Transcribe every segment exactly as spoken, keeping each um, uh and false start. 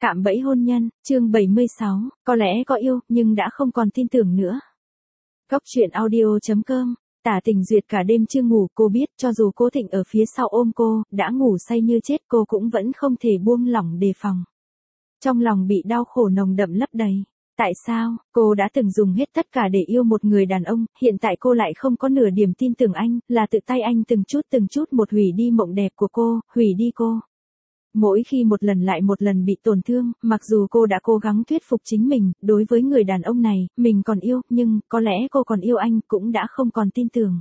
Cạm bẫy hôn nhân, chương bảy mươi sáu, có lẽ có yêu, nhưng đã không còn tin tưởng nữa. Góc truyện audio chấm com, Tả Tình Duyệt cả đêm chưa ngủ, cô biết cho dù Cố Thịnh ở phía sau ôm cô, đã ngủ say như chết cô cũng vẫn không thể buông lỏng đề phòng. Trong lòng bị đau khổ nồng đậm lấp đầy. Tại sao, cô đã từng dùng hết tất cả để yêu một người đàn ông, hiện tại cô lại không có nửa điểm tin tưởng anh, là tự tay anh từng chút từng chút một hủy đi mộng đẹp của cô, hủy đi cô. Mỗi khi một lần lại một lần bị tổn thương, mặc dù cô đã cố gắng thuyết phục chính mình, đối với người đàn ông này, mình còn yêu, nhưng, có lẽ cô còn yêu anh, cũng đã không còn tin tưởng.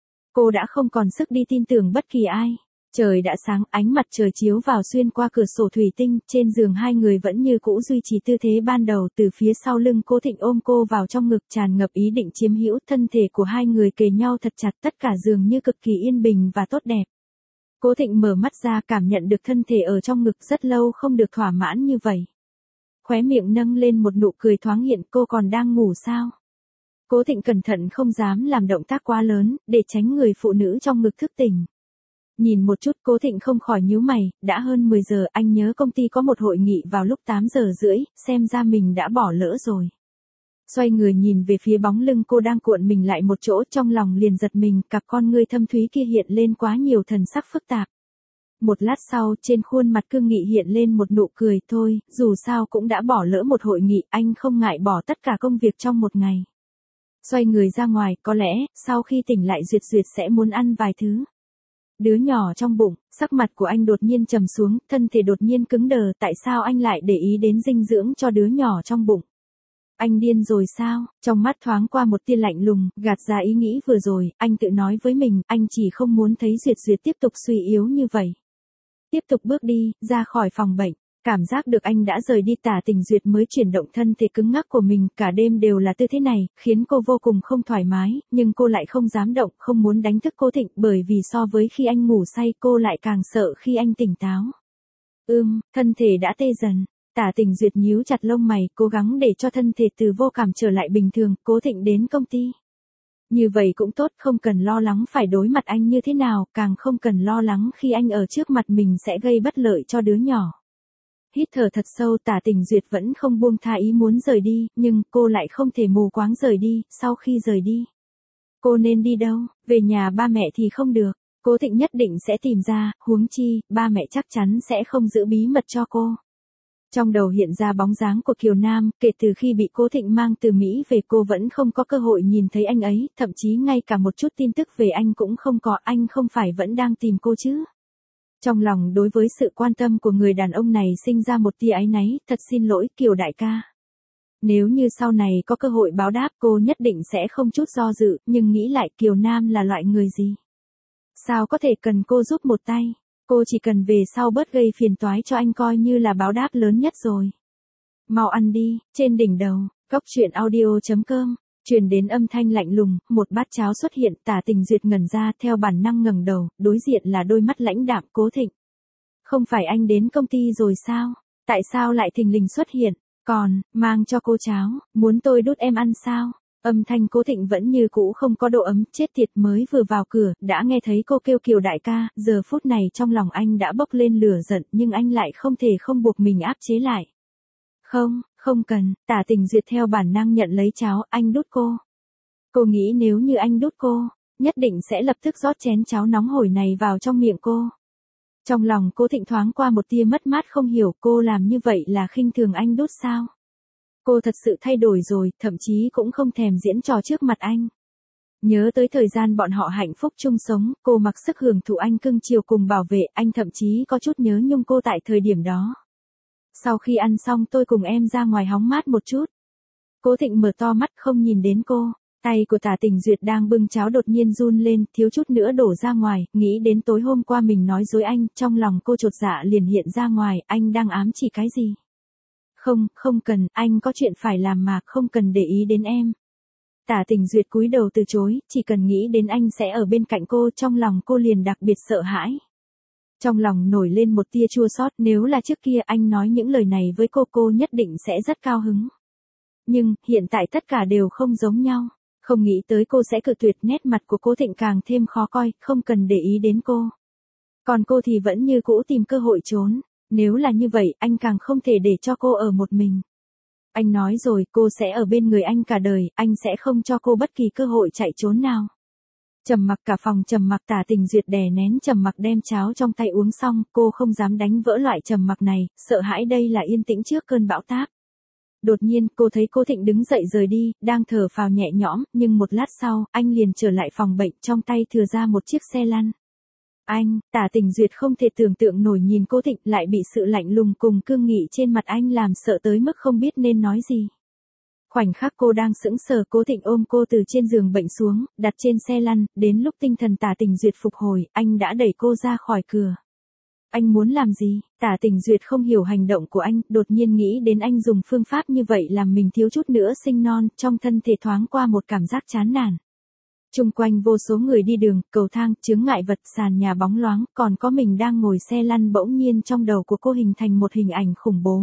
Cô đã không còn sức đi tin tưởng bất kỳ ai. Trời đã sáng, ánh mặt trời chiếu vào xuyên qua cửa sổ thủy tinh, trên giường hai người vẫn như cũ duy trì tư thế ban đầu, từ phía sau lưng Cố Thịnh ôm cô vào trong ngực tràn ngập ý định chiếm hữu, thân thể của hai người kề nhau thật chặt, tất cả dường như cực kỳ yên bình và tốt đẹp. Cố Thịnh mở mắt ra cảm nhận được thân thể ở trong ngực rất lâu không được thỏa mãn như vậy. Khóe miệng nâng lên một nụ cười thoáng hiện, cô còn đang ngủ sao? Cố Thịnh cẩn thận không dám làm động tác quá lớn, để tránh người phụ nữ trong ngực thức tỉnh. Nhìn một chút Cố Thịnh không khỏi nhíu mày, đã hơn mười giờ, anh nhớ công ty có một hội nghị vào lúc tám giờ rưỡi, xem ra mình đã bỏ lỡ rồi. Xoay người nhìn về phía bóng lưng cô đang cuộn mình lại một chỗ, trong lòng liền giật mình, cặp con ngươi thâm thúy kia hiện lên quá nhiều thần sắc phức tạp. Một lát sau, trên khuôn mặt cương nghị hiện lên một nụ cười, thôi, dù sao cũng đã bỏ lỡ một hội nghị, anh không ngại bỏ tất cả công việc trong một ngày. Xoay người ra ngoài, có lẽ, sau khi tỉnh lại Duyệt Duyệt sẽ muốn ăn vài thứ. Đứa nhỏ trong bụng, sắc mặt của anh đột nhiên trầm xuống, thân thể đột nhiên cứng đờ, tại sao anh lại để ý đến dinh dưỡng cho đứa nhỏ trong bụng? Anh điên rồi sao? Trong mắt thoáng qua một tia lạnh lùng, gạt ra ý nghĩ vừa rồi, anh tự nói với mình, anh chỉ không muốn thấy Duyệt Duyệt tiếp tục suy yếu như vậy. Tiếp tục bước đi, ra khỏi phòng bệnh, cảm giác được anh đã rời đi Tả Tình Duyệt mới chuyển động thân thể cứng ngắc của mình, cả đêm đều là tư thế này, khiến cô vô cùng không thoải mái, nhưng cô lại không dám động, không muốn đánh thức Cố Thịnh, bởi vì so với khi anh ngủ say cô lại càng sợ khi anh tỉnh táo. Ưm, thân thể đã tê dần. Tả Tình Duyệt nhíu chặt lông mày, cố gắng để cho thân thể từ vô cảm trở lại bình thường. Cố Thịnh đến công ty. Như vậy cũng tốt, không cần lo lắng phải đối mặt anh như thế nào, càng không cần lo lắng khi anh ở trước mặt mình sẽ gây bất lợi cho đứa nhỏ. Hít thở thật sâu, Tả Tình Duyệt vẫn không buông tha ý muốn rời đi, nhưng cô lại không thể mù quáng rời đi. Sau khi rời đi, cô nên đi đâu? Về nhà ba mẹ thì không được. Cố Thịnh nhất định sẽ tìm ra, huống chi, ba mẹ chắc chắn sẽ không giữ bí mật cho cô. Trong đầu hiện ra bóng dáng của Kiều Nam, kể từ khi bị Cố Thịnh mang từ Mỹ về cô vẫn không có cơ hội nhìn thấy anh ấy, thậm chí ngay cả một chút tin tức về anh cũng không có, anh không phải vẫn đang tìm cô chứ. Trong lòng đối với sự quan tâm của người đàn ông này sinh ra một tia áy náy, thật xin lỗi Kiều đại ca. Nếu như sau này có cơ hội báo đáp cô nhất định sẽ không chút do dự, nhưng nghĩ lại Kiều Nam là loại người gì? Sao có thể cần cô giúp một tay? Cô chỉ cần về sau bớt gây phiền toái cho anh coi như là báo đáp lớn nhất rồi. Mau ăn đi, trên đỉnh đầu, góc truyện audio chấm com, truyền đến âm thanh lạnh lùng, một bát cháo xuất hiện, Tả Tình Duyệt ngẩn ra, theo bản năng ngẩng đầu, đối diện là đôi mắt lãnh đạm Cố Thịnh. Không phải anh đến công ty rồi sao? Tại sao lại thình lình xuất hiện? Còn, mang cho cô cháo, muốn tôi đút em ăn sao? Âm thanh Cố Thịnh vẫn như cũ không có độ ấm, chết tiệt, mới vừa vào cửa, đã nghe thấy cô kêu Kiều đại ca, giờ phút này trong lòng anh đã bốc lên lửa giận, nhưng anh lại không thể không buộc mình áp chế lại. Không, không cần, Tả Tình Duyệt theo bản năng nhận lấy cháo, anh đút cô. Cô nghĩ nếu như anh đút cô, nhất định sẽ lập tức rót chén cháo nóng hổi này vào trong miệng cô. Trong lòng Cố Thịnh thoáng qua một tia mất mát, không hiểu cô làm như vậy là khinh thường anh đút sao? Cô thật sự thay đổi rồi, thậm chí cũng không thèm diễn trò trước mặt anh. Nhớ tới thời gian bọn họ hạnh phúc chung sống, cô mặc sức hưởng thụ anh cưng chiều cùng bảo vệ, anh thậm chí có chút nhớ nhung cô tại thời điểm đó. Sau khi ăn xong tôi cùng em ra ngoài hóng mát một chút. Cố Thịnh mở to mắt không nhìn đến cô, tay của Tả Tình Duyệt đang bưng cháo đột nhiên run lên, thiếu chút nữa đổ ra ngoài, nghĩ đến tối hôm qua mình nói dối anh, trong lòng cô chột dạ liền hiện ra ngoài, anh đang ám chỉ cái gì? Không, không cần, anh có chuyện phải làm mà, không cần để ý đến em. Tả Tình Duyệt cúi đầu từ chối, chỉ cần nghĩ đến anh sẽ ở bên cạnh cô, trong lòng cô liền đặc biệt sợ hãi. Trong lòng nổi lên một tia chua xót, nếu là trước kia anh nói những lời này với cô, cô nhất định sẽ rất cao hứng. Nhưng, hiện tại tất cả đều không giống nhau. Không nghĩ tới cô sẽ cự tuyệt, nét mặt của Cố Thịnh càng thêm khó coi, không cần để ý đến cô. Còn cô thì vẫn như cũ tìm cơ hội trốn. Nếu là như vậy, anh càng không thể để cho cô ở một mình. Anh nói rồi, cô sẽ ở bên người anh cả đời, anh sẽ không cho cô bất kỳ cơ hội chạy trốn nào. Trầm mặc cả phòng trầm mặc. Tả Tình Duyệt đè nén trầm mặc đem cháo trong tay uống xong, cô không dám đánh vỡ loại trầm mặc này, sợ hãi đây là yên tĩnh trước cơn bão táp. Đột nhiên, cô thấy Cố Thịnh đứng dậy rời đi, đang thở phào nhẹ nhõm, nhưng một lát sau, anh liền trở lại phòng bệnh, trong tay thừa ra một chiếc xe lăn. Anh, Tả Tình Duyệt không thể tưởng tượng nổi nhìn Cố Thịnh lại bị sự lạnh lùng cùng cương nghị trên mặt anh làm sợ tới mức không biết nên nói gì. Khoảnh khắc cô đang sững sờ, Cố Thịnh ôm cô từ trên giường bệnh xuống, đặt trên xe lăn, đến lúc tinh thần Tả Tình Duyệt phục hồi, anh đã đẩy cô ra khỏi cửa. Anh muốn làm gì? Tả Tình Duyệt không hiểu hành động của anh, đột nhiên nghĩ đến anh dùng phương pháp như vậy làm mình thiếu chút nữa sinh non, trong thân thể thoáng qua một cảm giác chán nản. Chung quanh vô số người đi đường, cầu thang, chướng ngại vật, sàn nhà bóng loáng, còn có mình đang ngồi xe lăn. Bỗng nhiên trong đầu của cô hình thành một hình ảnh khủng bố.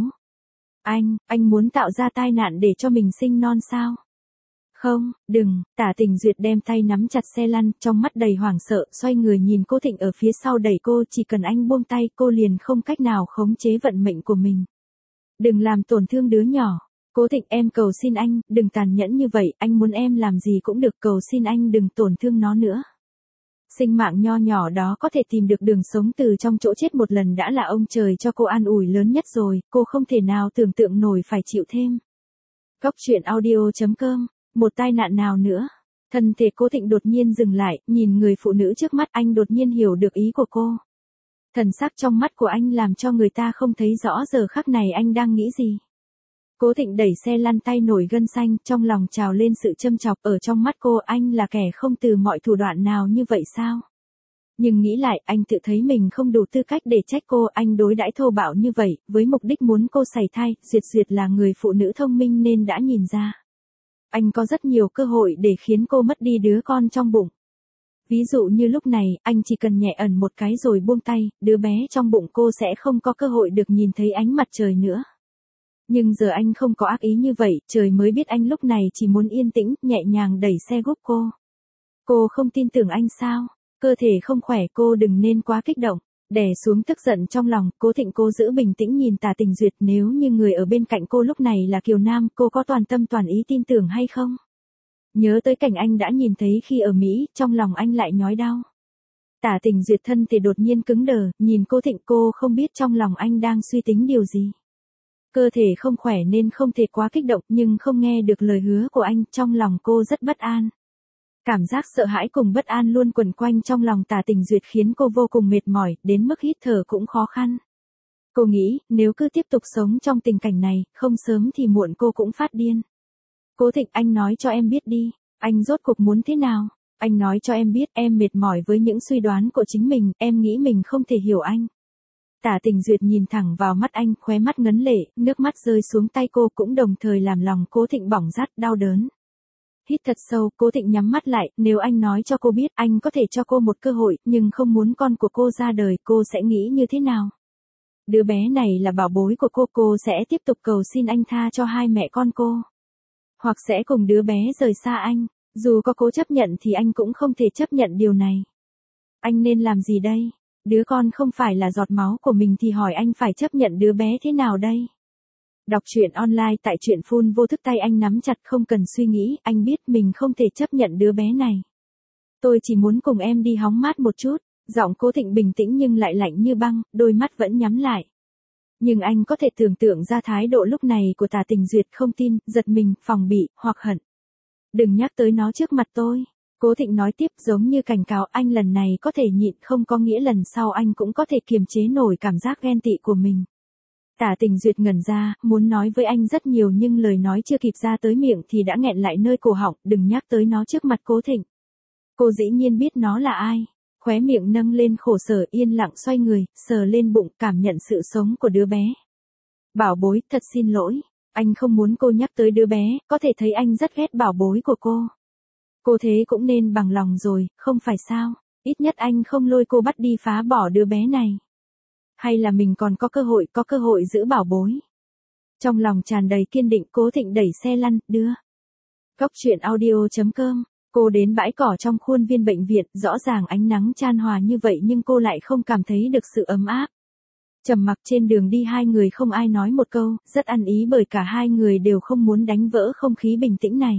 Anh, anh muốn tạo ra tai nạn để cho mình sinh non sao? Không, đừng. Tả Tình Duyệt đem tay nắm chặt xe lăn, trong mắt đầy hoảng sợ, xoay người nhìn Cố Thịnh ở phía sau đẩy cô, chỉ cần anh buông tay, cô liền không cách nào khống chế vận mệnh của mình. Đừng làm tổn thương đứa nhỏ. Cố Thịnh, em cầu xin anh, đừng tàn nhẫn như vậy, anh muốn em làm gì cũng được, cầu xin anh đừng tổn thương nó nữa. Sinh mạng nho nhỏ đó có thể tìm được đường sống từ trong chỗ chết một lần đã là ông trời cho cô an ủi lớn nhất rồi, cô không thể nào tưởng tượng nổi phải chịu thêm. Góc truyện audio chấm com. Một tai nạn nào nữa? Thân thể Cố Thịnh đột nhiên dừng lại, nhìn người phụ nữ trước mắt, anh đột nhiên hiểu được ý của cô. Thần sắc trong mắt của anh làm cho người ta không thấy rõ giờ khắc này anh đang nghĩ gì. Cố Thịnh đẩy xe lăn, tay nổi gân xanh, trong lòng trào lên sự châm chọc, ở trong mắt cô anh là kẻ không từ mọi thủ đoạn nào như vậy sao? Nhưng nghĩ lại, anh tự thấy mình không đủ tư cách để trách cô, anh đối đãi thô bạo như vậy, với mục đích muốn cô sảy thai. Duyệt Duyệt là người phụ nữ thông minh nên đã nhìn ra. Anh có rất nhiều cơ hội để khiến cô mất đi đứa con trong bụng. Ví dụ như lúc này, anh chỉ cần nhẹ ẩn một cái rồi buông tay, đứa bé trong bụng cô sẽ không có cơ hội được nhìn thấy ánh mặt trời nữa. Nhưng giờ anh không có ác ý như vậy, trời mới biết anh lúc này chỉ muốn yên tĩnh, nhẹ nhàng đẩy xe giúp cô. Cô không tin tưởng anh sao? Cơ thể không khỏe, cô đừng nên quá kích động. Đè xuống tức giận trong lòng, Cố Thịnh cố giữ bình tĩnh nhìn Tả Tình Duyệt, nếu như người ở bên cạnh cô lúc này là Kiều Nam, cô có toàn tâm toàn ý tin tưởng hay không? Nhớ tới cảnh anh đã nhìn thấy khi ở Mỹ, trong lòng anh lại nhói đau. Tả Tình Duyệt thân thì đột nhiên cứng đờ, nhìn Cố Thịnh, cô không biết trong lòng anh đang suy tính điều gì. Cơ thể không khỏe nên không thể quá kích động, nhưng không nghe được lời hứa của anh, trong lòng cô rất bất an. Cảm giác sợ hãi cùng bất an luôn quẩn quanh trong lòng Tả Tình Duyệt khiến cô vô cùng mệt mỏi, đến mức hít thở cũng khó khăn. Cô nghĩ, nếu cứ tiếp tục sống trong tình cảnh này, không sớm thì muộn cô cũng phát điên. Cố Thịnh, anh nói cho em biết đi, anh rốt cuộc muốn thế nào? Anh nói cho em biết, em mệt mỏi với những suy đoán của chính mình, em nghĩ mình không thể hiểu anh. Tả Tình Duyệt nhìn thẳng vào mắt anh, khóe mắt ngấn lệ, nước mắt rơi xuống tay cô cũng đồng thời làm lòng Cố Thịnh bỏng rát, đau đớn. Hít thật sâu, Cố Thịnh nhắm mắt lại, nếu anh nói cho cô biết, anh có thể cho cô một cơ hội, nhưng không muốn con của cô ra đời, cô sẽ nghĩ như thế nào? Đứa bé này là bảo bối của cô, cô sẽ tiếp tục cầu xin anh tha cho hai mẹ con cô. Hoặc sẽ cùng đứa bé rời xa anh, dù có cố chấp nhận thì anh cũng không thể chấp nhận điều này. Anh nên làm gì đây? Đứa con không phải là giọt máu của mình thì hỏi anh phải chấp nhận đứa bé thế nào đây? Đọc truyện online tại truyện phun vô thức, tay anh nắm chặt không cần suy nghĩ, anh biết mình không thể chấp nhận đứa bé này. Tôi chỉ muốn cùng em đi hóng mát một chút, giọng Cố Thịnh bình tĩnh nhưng lại lạnh như băng, đôi mắt vẫn nhắm lại. Nhưng anh có thể tưởng tượng ra thái độ lúc này của Tả Tình Duyệt, không tin, giật mình, phòng bị, hoặc hận. Đừng nhắc tới nó trước mặt tôi. Cố Thịnh nói tiếp giống như cảnh cáo, anh lần này có thể nhịn không có nghĩa lần sau anh cũng có thể kiềm chế nổi cảm giác ghen tị của mình. Tả Tình Duyệt ngẩn ra, muốn nói với anh rất nhiều nhưng lời nói chưa kịp ra tới miệng thì đã nghẹn lại nơi cổ họng, đừng nhắc tới nó trước mặt Cố Thịnh. Cô dĩ nhiên biết nó là ai. Khóe miệng nâng lên khổ sở, yên lặng xoay người, sờ lên bụng, cảm nhận sự sống của đứa bé. Bảo bối, thật xin lỗi. Anh không muốn cô nhắc tới đứa bé, có thể thấy anh rất ghét bảo bối của cô. Cô thế cũng nên bằng lòng rồi, không phải sao? Ít nhất anh không lôi cô bắt đi phá bỏ đứa bé này. Hay là mình còn có cơ hội, có cơ hội giữ bảo bối. Trong lòng tràn đầy kiên định, Cố Thịnh đẩy xe lăn, đưa. Góc truyện audio chấm com. Cô đến bãi cỏ trong khuôn viên bệnh viện, rõ ràng ánh nắng chan hòa như vậy nhưng cô lại không cảm thấy được sự ấm áp. Trầm mặc trên đường đi hai người không ai nói một câu, rất ăn ý bởi cả hai người đều không muốn đánh vỡ không khí bình tĩnh này.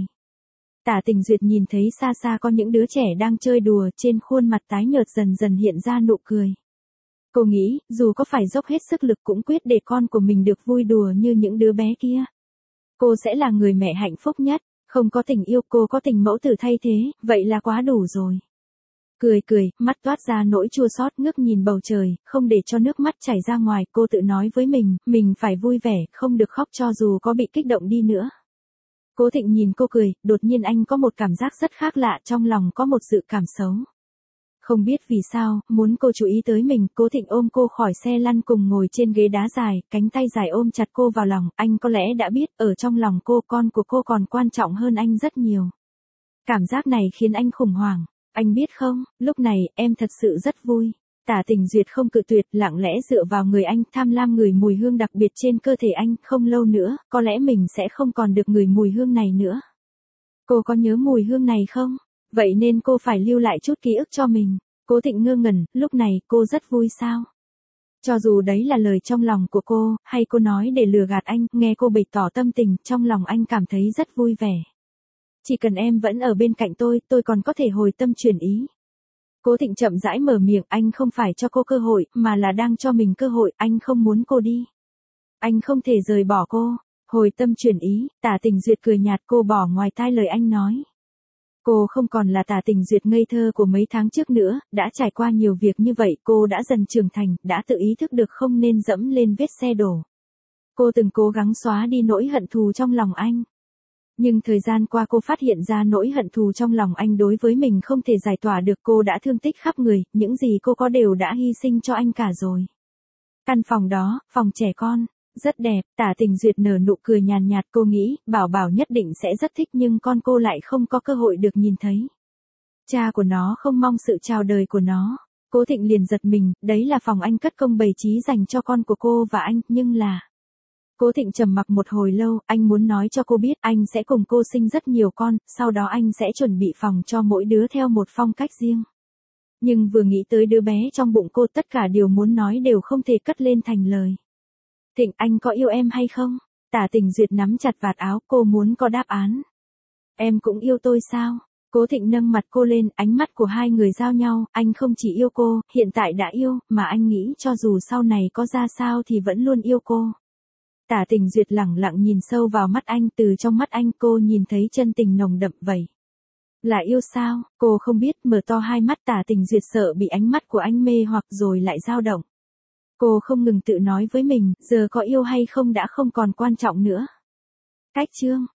Tả Tình Duyệt nhìn thấy xa xa có những đứa trẻ đang chơi đùa, trên khuôn mặt tái nhợt dần dần hiện ra nụ cười. Cô nghĩ, dù có phải dốc hết sức lực cũng quyết để con của mình được vui đùa như những đứa bé kia. Cô sẽ là người mẹ hạnh phúc nhất, không có tình yêu cô có tình mẫu tử thay thế, vậy là quá đủ rồi. Cười cười, mắt toát ra nỗi chua xót, ngước nhìn bầu trời, không để cho nước mắt chảy ra ngoài, cô tự nói với mình, mình phải vui vẻ, không được khóc cho dù có bị kích động đi nữa. Cố Thịnh nhìn cô cười, đột nhiên anh có một cảm giác rất khác lạ, trong lòng có một dự cảm xấu. Không biết vì sao, muốn cô chú ý tới mình, Cố Thịnh ôm cô khỏi xe lăn cùng ngồi trên ghế đá dài, cánh tay dài ôm chặt cô vào lòng, anh có lẽ đã biết, ở trong lòng cô, con của cô còn quan trọng hơn anh rất nhiều. Cảm giác này khiến anh khủng hoảng. Anh biết không, lúc này, em thật sự rất vui. Tả Tình Duyệt không cự tuyệt, lặng lẽ dựa vào người anh, tham lam ngửi mùi hương đặc biệt trên cơ thể anh, không lâu nữa, có lẽ mình sẽ không còn được ngửi mùi hương này nữa. Cô có nhớ mùi hương này không? Vậy nên cô phải lưu lại chút ký ức cho mình. Cố Thịnh ngơ ngẩn, lúc này, cô rất vui sao? Cho dù đấy là lời trong lòng của cô, hay cô nói để lừa gạt anh, nghe cô bày tỏ tâm tình, trong lòng anh cảm thấy rất vui vẻ. Chỉ cần em vẫn ở bên cạnh tôi, tôi còn có thể hồi tâm chuyển ý. Cố Thịnh chậm rãi mở miệng, anh không phải cho cô cơ hội, mà là đang cho mình cơ hội, anh không muốn cô đi. Anh không thể rời bỏ cô. Hồi tâm chuyển ý, Tả Tình Duyệt cười nhạt, cô bỏ ngoài tai lời anh nói. Cô không còn là Tả Tình Duyệt ngây thơ của mấy tháng trước nữa, đã trải qua nhiều việc như vậy, cô đã dần trưởng thành, đã tự ý thức được không nên dẫm lên vết xe đổ. Cô từng cố gắng xóa đi nỗi hận thù trong lòng anh. Nhưng thời gian qua cô phát hiện ra nỗi hận thù trong lòng anh đối với mình không thể giải tỏa được, cô đã thương tích khắp người, những gì cô có đều đã hy sinh cho anh cả rồi. Căn phòng đó, phòng trẻ con, rất đẹp, Tả Tình Duyệt nở nụ cười nhàn nhạt, cô nghĩ, Bảo Bảo nhất định sẽ rất thích nhưng con cô lại không có cơ hội được nhìn thấy. Cha của nó không mong sự chào đời của nó. Cố Thịnh liền giật mình, đấy là phòng anh cất công bày trí dành cho con của cô và anh, nhưng là... Cố Thịnh trầm mặc một hồi lâu, anh muốn nói cho cô biết anh sẽ cùng cô sinh rất nhiều con, sau đó anh sẽ chuẩn bị phòng cho mỗi đứa theo một phong cách riêng. Nhưng vừa nghĩ tới đứa bé trong bụng cô, tất cả điều muốn nói đều không thể cất lên thành lời. Thịnh, anh có yêu em hay không? Tả Tình Duyệt nắm chặt vạt áo, cô muốn có đáp án. Em cũng yêu tôi sao? Cố Thịnh nâng mặt cô lên, ánh mắt của hai người giao nhau, anh không chỉ yêu cô, hiện tại đã yêu, mà anh nghĩ cho dù sau này có ra sao thì vẫn luôn yêu cô. Tả Tình Duyệt lẳng lặng nhìn sâu vào mắt anh, từ trong mắt anh cô nhìn thấy chân tình nồng đậm vậy. Là yêu sao? Cô không biết, mở to hai mắt, Tả Tình Duyệt sợ bị ánh mắt của anh mê hoặc rồi lại dao động. Cô không ngừng tự nói với mình, giờ có yêu hay không đã không còn quan trọng nữa. Cách chương